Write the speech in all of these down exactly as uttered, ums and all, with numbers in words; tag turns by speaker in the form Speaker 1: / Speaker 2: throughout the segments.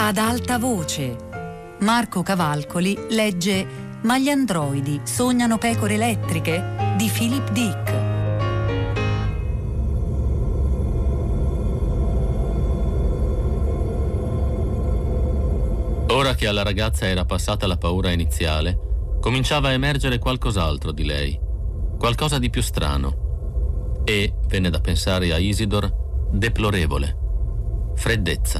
Speaker 1: Ad alta voce. Marco Cavalcoli legge Ma gli androidi sognano pecore elettriche di Philip Dick.
Speaker 2: Ora che alla ragazza era passata la paura iniziale, cominciava a emergere qualcos'altro di lei, qualcosa di più strano. E, venne da pensare a Isidor, deplorevole. Freddezza.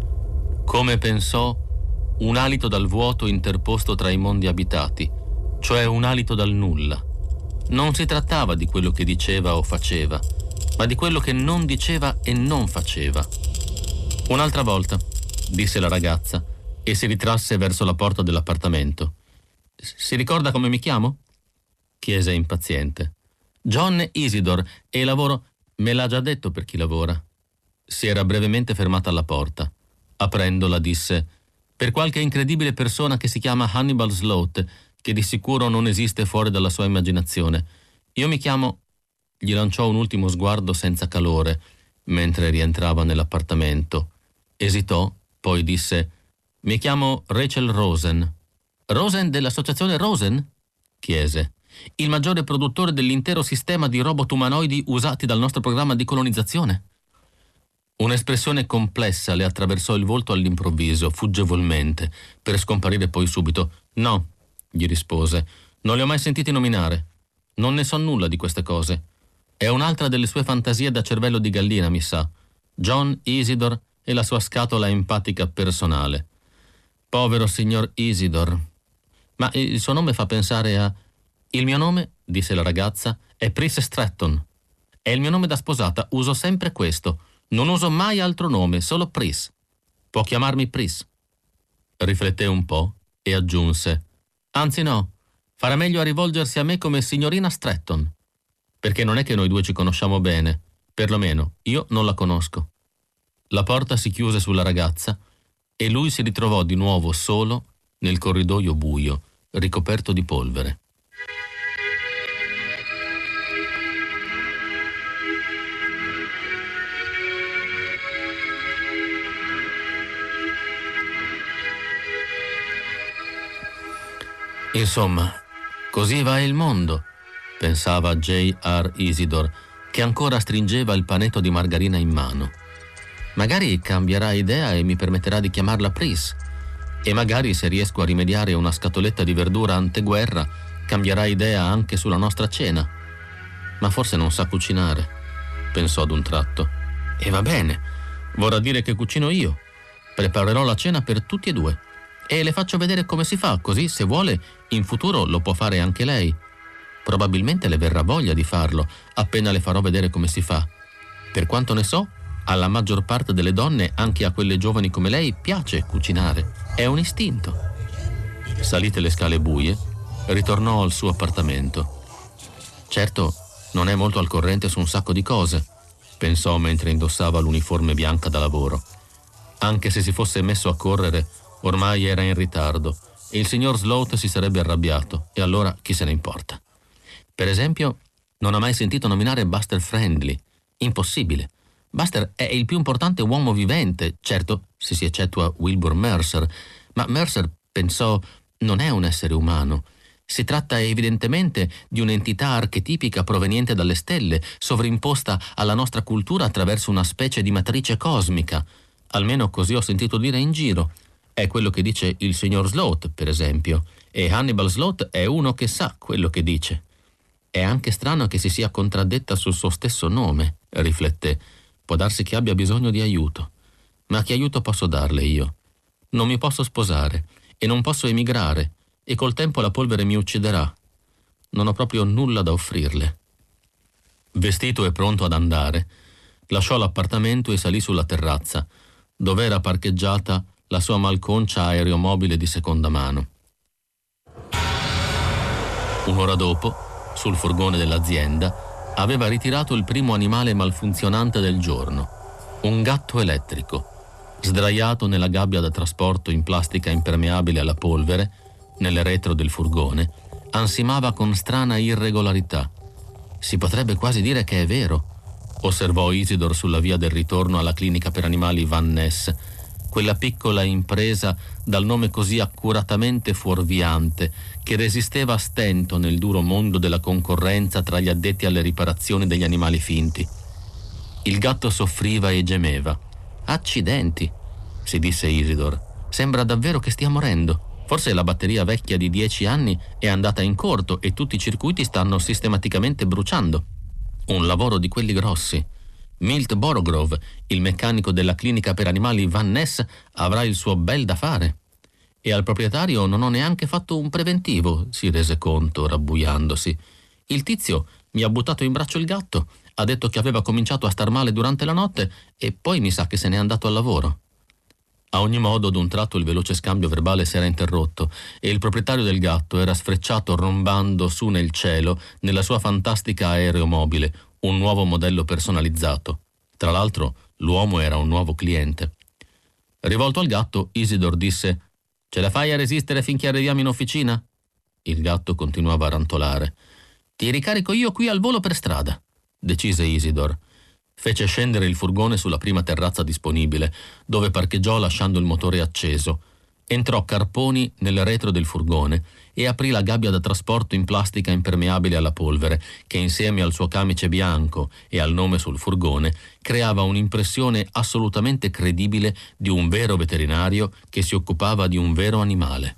Speaker 2: Come pensò, un alito dal vuoto interposto tra i mondi abitati, cioè un alito dal nulla. Non si trattava di quello che diceva o faceva, ma di quello che non diceva e non faceva. Un'altra volta, disse la ragazza, e si ritrasse verso la porta dell'appartamento. Si ricorda come mi chiamo? Chiese impaziente. John Isidor, e lavoro... Me l'ha già detto per chi lavora. Si era brevemente fermata alla porta. Aprendola disse: per qualche incredibile persona che si chiama Hannibal Sloat, che di sicuro non esiste fuori dalla sua immaginazione. Io mi chiamo... Gli lanciò un ultimo sguardo senza calore, mentre rientrava nell'appartamento. Esitò, poi disse: mi chiamo Rachel Rosen. Rosen dell'associazione Rosen? Chiese. Il maggiore produttore dell'intero sistema di robot umanoidi usati dal nostro programma di colonizzazione? Un'espressione complessa le attraversò il volto all'improvviso, fuggevolmente, per scomparire poi subito. No, gli rispose, non li ho mai sentiti nominare. Non ne so nulla di queste cose. È un'altra delle sue fantasie da cervello di gallina, mi sa. John Isidor e la sua scatola empatica personale. Povero signor Isidor. Ma il suo nome fa pensare a... Il mio nome, disse la ragazza, è Pris Stratton. È il mio nome da sposata, uso sempre questo. Non uso mai altro nome, solo Pris. Può chiamarmi Pris. Rifletté un po' e aggiunse: anzi no, farà meglio a rivolgersi a me come signorina Stratton, perché non è che noi due ci conosciamo bene, perlomeno io non la conosco. La porta si chiuse sulla ragazza e lui si ritrovò di nuovo solo nel corridoio buio, ricoperto di polvere. Insomma, così va il mondo, pensava J R Isidor, che ancora stringeva il panetto di margarina in mano. Magari cambierà idea e mi permetterà di chiamarla Pris. E magari, se riesco a rimediare una scatoletta di verdura anteguerra, cambierà idea anche sulla nostra cena. Ma forse non sa cucinare, pensò ad un tratto. E va bene, vorrà dire che cucino io. Preparerò la cena per tutti e due. E le faccio vedere come si fa, così, se vuole, in futuro lo può fare anche lei. Probabilmente le verrà voglia di farlo, appena le farò vedere come si fa. Per quanto ne so, alla maggior parte delle donne, anche a quelle giovani come lei, piace cucinare. È un istinto. Salite le scale buie, ritornò al suo appartamento. Certo, non è molto al corrente su un sacco di cose, pensò mentre indossava l'uniforme bianca da lavoro. Anche se si fosse messo a correre, ormai era in ritardo e il signor Sloat si sarebbe arrabbiato, e allora chi se ne importa. Per esempio, non ha mai sentito nominare Buster Friendly. Impossibile. Buster è il più importante uomo vivente, certo, se si eccettua Wilbur Mercer, ma Mercer, pensò, non è un essere umano. Si tratta evidentemente di un'entità archetipica proveniente dalle stelle, sovrimposta alla nostra cultura attraverso una specie di matrice cosmica. Almeno così ho sentito dire in giro. È quello che dice il signor Sloat, per esempio, e Hannibal Sloat è uno che sa quello che dice. È anche strano che si sia contraddetta sul suo stesso nome, rifletté. Può darsi che abbia bisogno di aiuto. Ma che aiuto posso darle io? Non mi posso sposare e non posso emigrare, e col tempo la polvere mi ucciderà. Non ho proprio nulla da offrirle. Vestito e pronto ad andare, lasciò l'appartamento e salì sulla terrazza, dove era parcheggiata la sua malconcia aeromobile di seconda mano. Un'ora dopo, sul furgone dell'azienda, aveva ritirato il primo animale malfunzionante del giorno, un gatto elettrico, sdraiato nella gabbia da trasporto in plastica impermeabile alla polvere, nel retro del furgone, ansimava con strana irregolarità. Si potrebbe quasi dire che è vero, osservò Isidor sulla via del ritorno alla clinica per animali Van Ness, quella piccola impresa dal nome così accuratamente fuorviante, che resisteva a stento nel duro mondo della concorrenza tra gli addetti alle riparazioni degli animali finti. Il gatto soffriva e gemeva. «Accidenti», si disse Isidor, «sembra davvero che stia morendo. Forse la batteria vecchia di dieci anni è andata in corto e tutti i circuiti stanno sistematicamente bruciando. Un lavoro di quelli grossi. Milt Borogrove, il meccanico della clinica per animali Van Ness, avrà il suo bel da fare. E al proprietario non ho neanche fatto un preventivo», si rese conto, rabbuiandosi. «Il tizio mi ha buttato in braccio il gatto, ha detto che aveva cominciato a star male durante la notte e poi mi sa che se n'è andato al lavoro». A ogni modo, d'un tratto il veloce scambio verbale si era interrotto e il proprietario del gatto era sfrecciato rombando su nel cielo nella sua fantastica aeromobile, un nuovo modello personalizzato. Tra l'altro, l'uomo era un nuovo cliente. Rivolto al gatto, Isidor disse: «Ce la fai a resistere finché arriviamo in officina?» Il gatto continuava a rantolare. «Ti ricarico io qui al volo per strada», decise Isidor. Fece scendere il furgone sulla prima terrazza disponibile, dove parcheggiò lasciando il motore acceso. Entrò Carponi nel retro del furgone e aprì la gabbia da trasporto in plastica impermeabile alla polvere, che insieme al suo camice bianco e al nome sul furgone creava un'impressione assolutamente credibile di un vero veterinario che si occupava di un vero animale.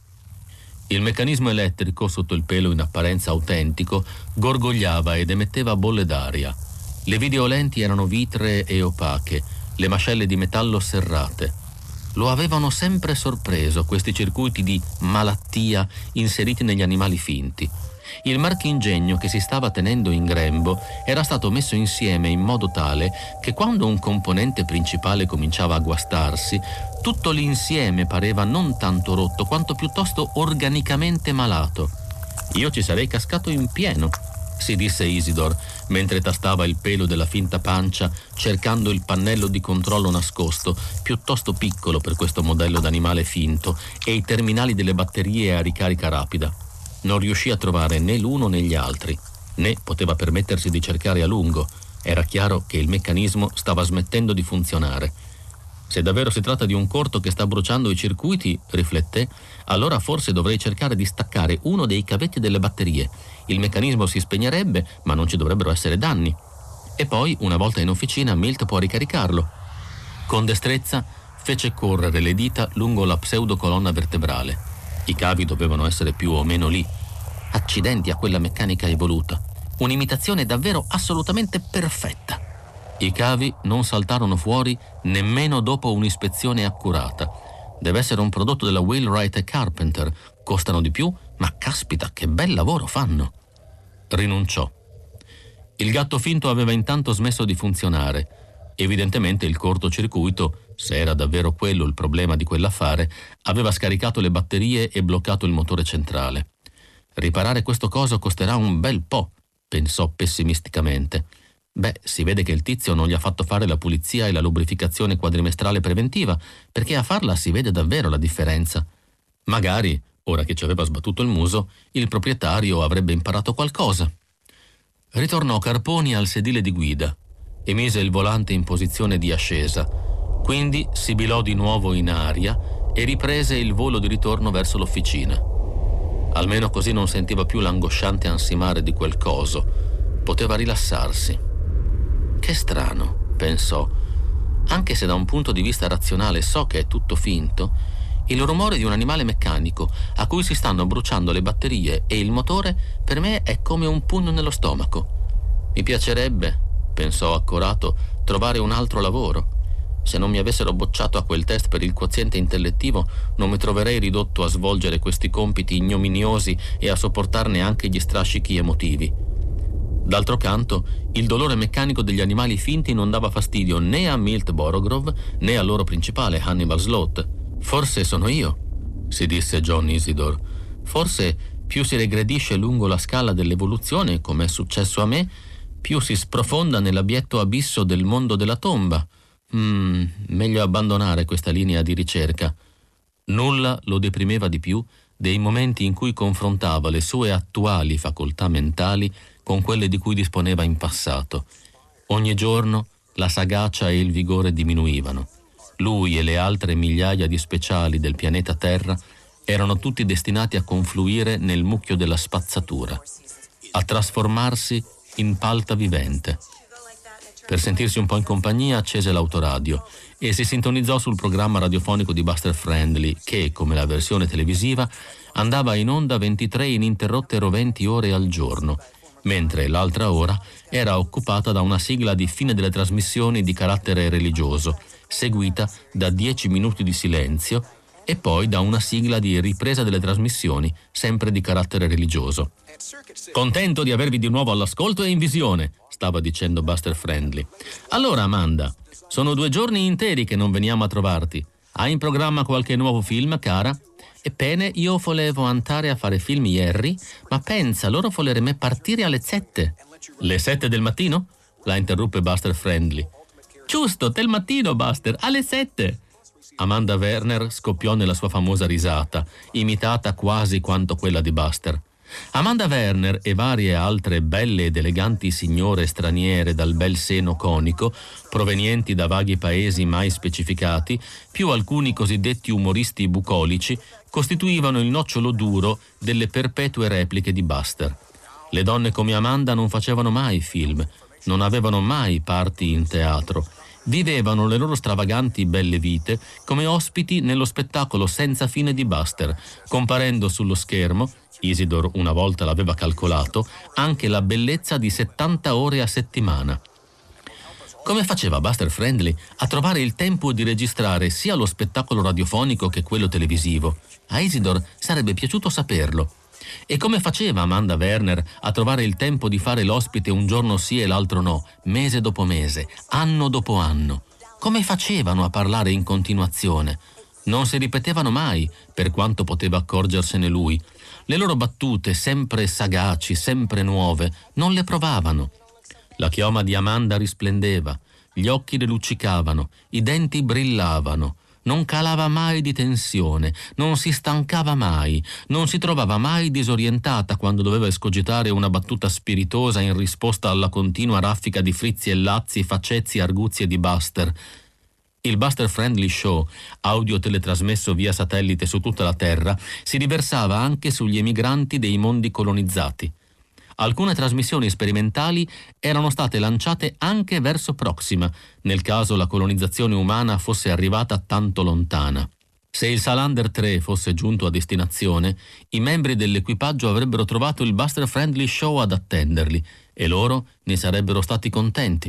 Speaker 2: Il meccanismo elettrico, sotto il pelo in apparenza autentico, gorgogliava ed emetteva bolle d'aria. Le videolenti erano vitree e opache, le mascelle di metallo serrate. Lo avevano sempre sorpreso questi circuiti di malattia inseriti negli animali finti. Il marchingegno che si stava tenendo in grembo era stato messo insieme in modo tale che quando un componente principale cominciava a guastarsi, tutto l'insieme pareva non tanto rotto quanto piuttosto organicamente malato. «Io ci sarei cascato in pieno», si disse Isidor, mentre tastava il pelo della finta pancia, cercando il pannello di controllo nascosto, piuttosto piccolo per questo modello d'animale finto, e i terminali delle batterie a ricarica rapida. Non riuscì a trovare né l'uno né gli altri, né poteva permettersi di cercare a lungo. Era chiaro che il meccanismo stava smettendo di funzionare. «Se davvero si tratta di un corto che sta bruciando i circuiti», rifletté, «allora forse dovrei cercare di staccare uno dei cavetti delle batterie. Il meccanismo si spegnerebbe, ma non ci dovrebbero essere danni. E poi, una volta in officina, Milt può ricaricarlo». Con destrezza fece correre le dita lungo la pseudocolonna vertebrale. I cavi dovevano essere più o meno lì. Accidenti a quella meccanica evoluta. Un'imitazione davvero assolutamente perfetta. I cavi non saltarono fuori nemmeno dopo un'ispezione accurata. Deve essere un prodotto della Wheelwright e Carpenter. Costano di più, ma caspita, che bel lavoro fanno. Rinunciò. Il gatto finto aveva intanto smesso di funzionare. Evidentemente il cortocircuito, se era davvero quello il problema di quell'affare, aveva scaricato le batterie e bloccato il motore centrale. Riparare questo coso costerà un bel po', pensò pessimisticamente. Beh, si vede che il tizio non gli ha fatto fare la pulizia e la lubrificazione quadrimestrale preventiva, perché a farla si vede davvero la differenza. Magari, ora che ci aveva sbattuto il muso, il proprietario avrebbe imparato qualcosa. Ritornò Carponi al sedile di guida e mise il volante in posizione di ascesa. Quindi sibilò di nuovo in aria e riprese il volo di ritorno verso l'officina. Almeno così non sentiva più l'angosciante ansimare di quel coso. Poteva rilassarsi. Che strano, pensò. Anche se da un punto di vista razionale so che è tutto finto, il rumore di un animale meccanico a cui si stanno bruciando le batterie e il motore per me è come un pugno nello stomaco. Mi piacerebbe, pensò accorato, trovare un altro lavoro. Se non mi avessero bocciato a quel test per il quoziente intellettivo, non mi troverei ridotto a svolgere questi compiti ignominiosi e a sopportarne anche gli strascichi emotivi. D'altro canto, il dolore meccanico degli animali finti non dava fastidio né a Milt Borogrove né al loro principale, Hannibal Sloth. «Forse sono io», si disse John Isidor. «Forse più si regredisce lungo la scala dell'evoluzione, come è successo a me, più si sprofonda nell'abietto abisso del mondo della tomba. Mm, meglio abbandonare questa linea di ricerca». Nulla lo deprimeva di più dei momenti in cui confrontava le sue attuali facoltà mentali con quelle di cui disponeva in passato. Ogni giorno la sagacia e il vigore diminuivano. Lui e le altre migliaia di speciali del pianeta Terra erano tutti destinati a confluire nel mucchio della spazzatura, a trasformarsi in palta vivente. Per sentirsi un po' in compagnia accese l'autoradio e si sintonizzò sul programma radiofonico di Buster Friendly che, come la versione televisiva, andava in onda ventitré ininterrotte roventi ore al giorno, mentre l'altra ora era occupata da una sigla di fine delle trasmissioni di carattere religioso, seguita da dieci minuti di silenzio e poi da una sigla di ripresa delle trasmissioni, sempre di carattere religioso. «Contento di avervi di nuovo all'ascolto e in visione», stava dicendo Buster Friendly. «Allora, Amanda, sono due giorni interi che non veniamo a trovarti. Hai in programma qualche nuovo film, cara?» «Ebbene, io volevo andare a fare film ieri, ma pensa, loro voleremo partire alle sette». «Le sette del mattino?» la interruppe Buster Friendly. «Giusto, del mattino, Buster, alle sette». Amanda Werner scoppiò nella sua famosa risata, imitata quasi quanto quella di Buster. Amanda Werner e varie altre belle ed eleganti signore straniere dal bel seno conico, provenienti da vaghi paesi mai specificati, più alcuni cosiddetti umoristi bucolici, costituivano il nocciolo duro delle perpetue repliche di Buster. Le donne come Amanda non facevano mai film, non avevano mai parti in teatro. Vivevano le loro stravaganti belle vite come ospiti nello spettacolo senza fine di Buster, comparendo sullo schermo, Isidor una volta l'aveva calcolato, anche la bellezza di settanta ore a settimana. Come faceva Buster Friendly a trovare il tempo di registrare sia lo spettacolo radiofonico che quello televisivo? A Isidor sarebbe piaciuto saperlo. E come faceva Amanda Werner a trovare il tempo di fare l'ospite un giorno sì e l'altro no, mese dopo mese, anno dopo anno? Come facevano a parlare in continuazione? Non si ripetevano mai, per quanto poteva accorgersene lui. Le loro battute, sempre sagaci, sempre nuove, non le provavano. La chioma di Amanda risplendeva, gli occhi le luccicavano, i denti brillavano. Non calava mai di tensione, non si stancava mai, non si trovava mai disorientata quando doveva escogitare una battuta spiritosa in risposta alla continua raffica di frizzi e lazzi, facezie e arguzie di Buster. Il Buster Friendly Show, audio teletrasmesso via satellite su tutta la Terra, si riversava anche sugli emigranti dei mondi colonizzati. Alcune trasmissioni sperimentali erano state lanciate anche verso Proxima, nel caso la colonizzazione umana fosse arrivata tanto lontana. Se il Salander tre fosse giunto a destinazione, i membri dell'equipaggio avrebbero trovato il Buster Friendly Show ad attenderli e loro ne sarebbero stati contenti.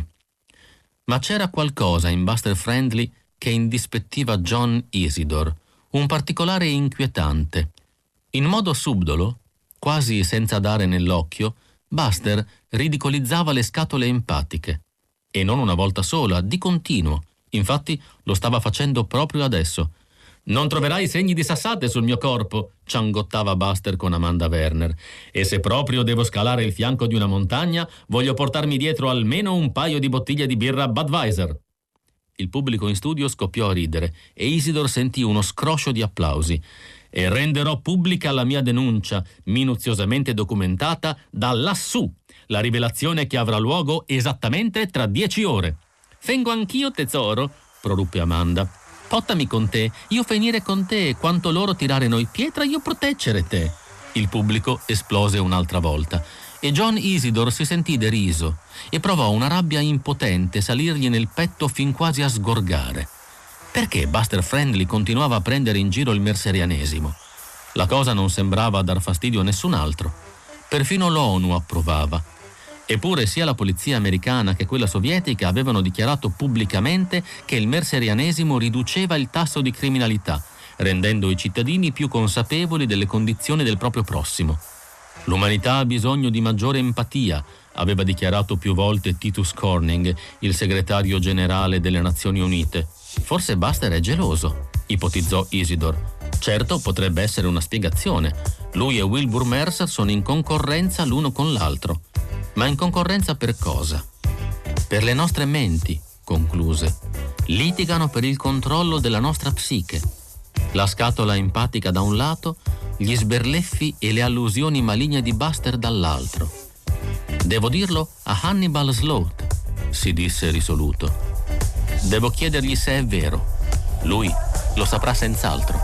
Speaker 2: Ma c'era qualcosa in Buster Friendly che indispettiva John Isidor, un particolare inquietante. In modo subdolo, quasi senza dare nell'occhio, Buster ridicolizzava le scatole empatiche. E non una volta sola, di continuo. Infatti lo stava facendo proprio adesso. «Non troverai segni di sassate sul mio corpo», ciangottava Buster con Amanda Werner. «E se proprio devo scalare il fianco di una montagna, voglio portarmi dietro almeno un paio di bottiglie di birra Budweiser». Il pubblico in studio scoppiò a ridere e Isidor sentì uno scroscio di applausi. «E renderò pubblica la mia denuncia, minuziosamente documentata da lassù, la rivelazione che avrà luogo esattamente tra dieci ore». «Vengo anch'io, tesoro», proruppe Amanda. «Pottami con te, io venire con te, quanto loro tirare noi pietra, io proteggere te». Il pubblico esplose un'altra volta e John Isidor si sentì deriso e provò una rabbia impotente salirgli nel petto fin quasi a sgorgare. Perché Buster Friendly continuava a prendere in giro il merserianesimo? La cosa non sembrava dar fastidio a nessun altro. Perfino l'ONU approvava. Eppure sia la polizia americana che quella sovietica avevano dichiarato pubblicamente che il merserianesimo riduceva il tasso di criminalità, rendendo i cittadini più consapevoli delle condizioni del proprio prossimo. L'umanità ha bisogno di maggiore empatia, aveva dichiarato più volte Titus Corning, il segretario generale delle Nazioni Unite. Forse Buster è geloso, ipotizzò Isidor. Certo, potrebbe essere una spiegazione. Lui e Wilbur Mercer sono in concorrenza l'uno con l'altro. Ma in concorrenza per cosa? Per le nostre menti, concluse. Litigano per il controllo della nostra psiche. La scatola empatica da un lato, gli sberleffi e le allusioni maligne di Buster dall'altro. Devo dirlo a Hannibal Sloat, si disse risoluto. Devo chiedergli se è vero. Lui lo saprà senz'altro.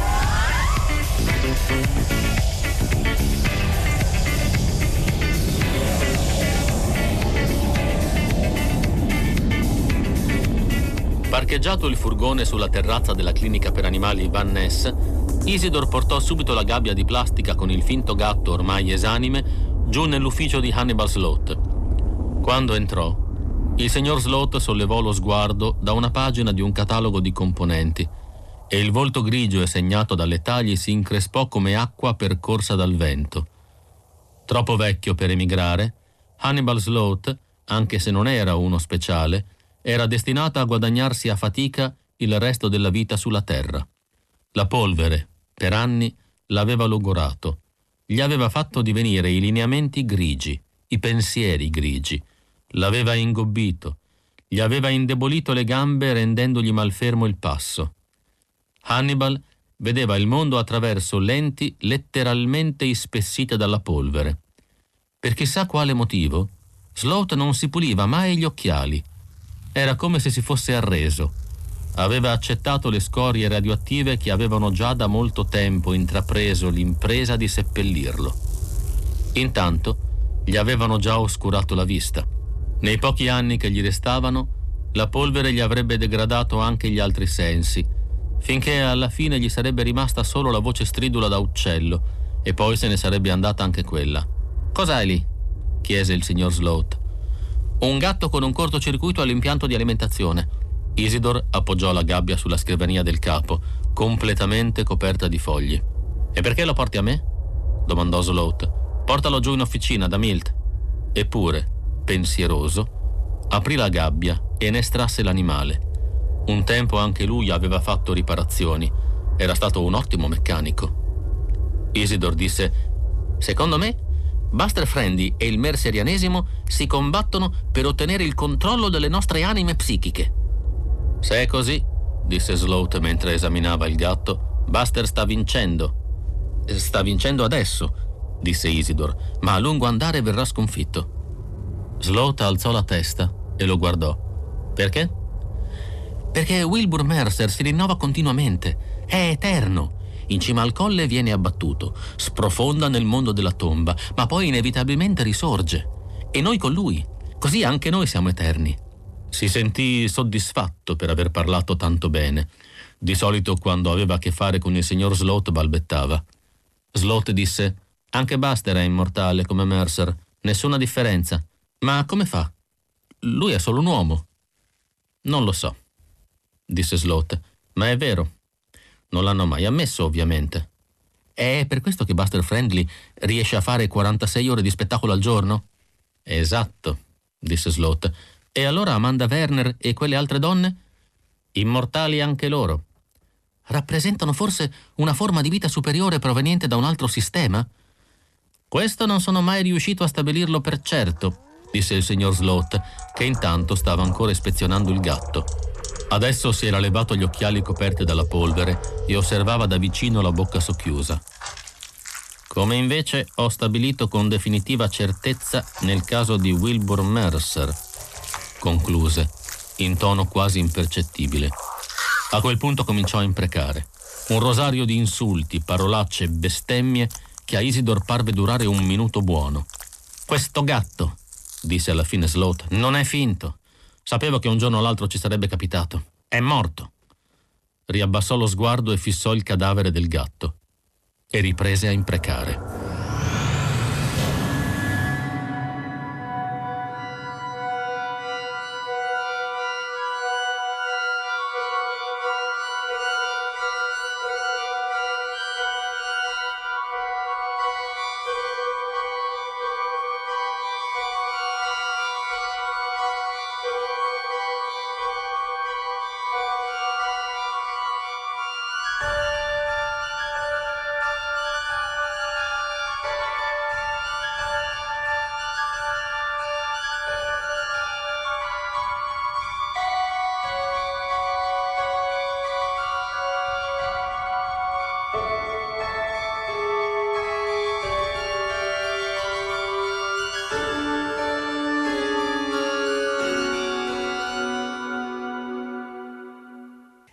Speaker 2: Parcheggiato il furgone sulla terrazza della clinica per animali Van Ness, Isidor portò subito la gabbia di plastica con il finto gatto ormai esanime giù nell'ufficio di Hannibal Sloat. Quando entrò, il signor Sloat sollevò lo sguardo da una pagina di un catalogo di componenti e il volto grigio e segnato dalle taglie si increspò come acqua percorsa dal vento. Troppo vecchio per emigrare, Hannibal Sloat, anche se non era uno speciale, era destinato a guadagnarsi a fatica il resto della vita sulla terra. La polvere, per anni, l'aveva logorato. Gli aveva fatto divenire i lineamenti grigi, i pensieri grigi. L'aveva ingobbito. Gli aveva indebolito le gambe rendendogli malfermo il passo. Hannibal vedeva il mondo attraverso lenti letteralmente ispessite dalla polvere. Per chissà quale motivo, Sloat non si puliva mai gli occhiali. Era come se si fosse arreso. Aveva accettato le scorie radioattive che avevano già da molto tempo intrapreso l'impresa di seppellirlo. Intanto gli avevano già oscurato la vista. Nei pochi anni che gli restavano, la polvere gli avrebbe degradato anche gli altri sensi, finché alla fine gli sarebbe rimasta solo la voce stridula da uccello, e poi se ne sarebbe andata anche quella. «Cos'hai lì?» chiese il signor Sloat. «Un gatto con un cortocircuito all'impianto di alimentazione». Isidor appoggiò la gabbia sulla scrivania del capo, completamente coperta di fogli. «E perché lo porti a me?» domandò Sloat. «Portalo giù in officina, da Milt». Eppure, pensieroso, aprì la gabbia e ne estrasse l'animale. Un tempo anche lui aveva fatto riparazioni. Era stato un ottimo meccanico. Isidor disse: «Secondo me, Buster Friendly e il Mercerianesimo si combattono per ottenere il controllo delle nostre anime psichiche». «Se è così», disse Sloat mentre esaminava il gatto, «Buster sta vincendo». «Sta vincendo adesso», disse Isidor, «ma a lungo andare verrà sconfitto». Sloat alzò la testa e lo guardò. «Perché?» «Perché Wilbur Mercer si rinnova continuamente, è eterno. In cima al colle viene abbattuto, sprofonda nel mondo della tomba, ma poi inevitabilmente risorge. E noi con lui, così anche noi siamo eterni». Si sentì soddisfatto per aver parlato tanto bene. Di solito quando aveva a che fare con il signor Sloat balbettava. Sloat disse: «Anche Buster è immortale come Mercer, nessuna differenza. Ma come fa? Lui è solo un uomo». «Non lo so», disse Sloat, «ma è vero. Non l'hanno mai ammesso, ovviamente». «È per questo che Buster Friendly riesce a fare quarantasei ore di spettacolo al giorno?» «Esatto», disse Sloat. «E allora Amanda Werner e quelle altre donne?» «Immortali anche loro». «Rappresentano forse una forma di vita superiore proveniente da un altro sistema?» «Questo non sono mai riuscito a stabilirlo per certo», disse il signor Sloat, che intanto stava ancora ispezionando il gatto. Adesso si era levato gli occhiali coperti dalla polvere e osservava da vicino la bocca socchiusa. «Come invece ho stabilito con definitiva certezza nel caso di Wilbur Mercer», concluse, in tono quasi impercettibile. A quel punto cominciò a imprecare. Un rosario di insulti, parolacce e bestemmie che a Isidor parve durare un minuto buono. «Questo gatto», disse alla fine Sloat, «non è finto. Sapevo che un giorno o l'altro ci sarebbe capitato. È morto». Riabbassò lo sguardo e fissò il cadavere del gatto. E riprese a imprecare.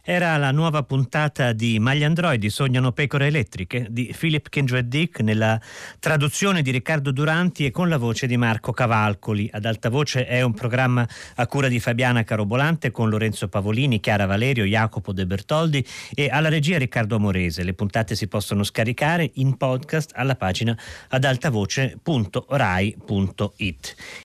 Speaker 3: Era la nuova puntata di Ma gli androidi sognano pecore elettriche di Philip Kindred Dick, nella traduzione di Riccardo Duranti e con la voce di Marco Cavalcoli. Ad alta voce è un programma a cura di Fabiana Carobolante con Lorenzo Pavolini, Chiara Valerio, Jacopo De Bertoldi e alla regia Riccardo Amorese. Le puntate si possono scaricare in podcast alla pagina adaltavoce punto rai punto it.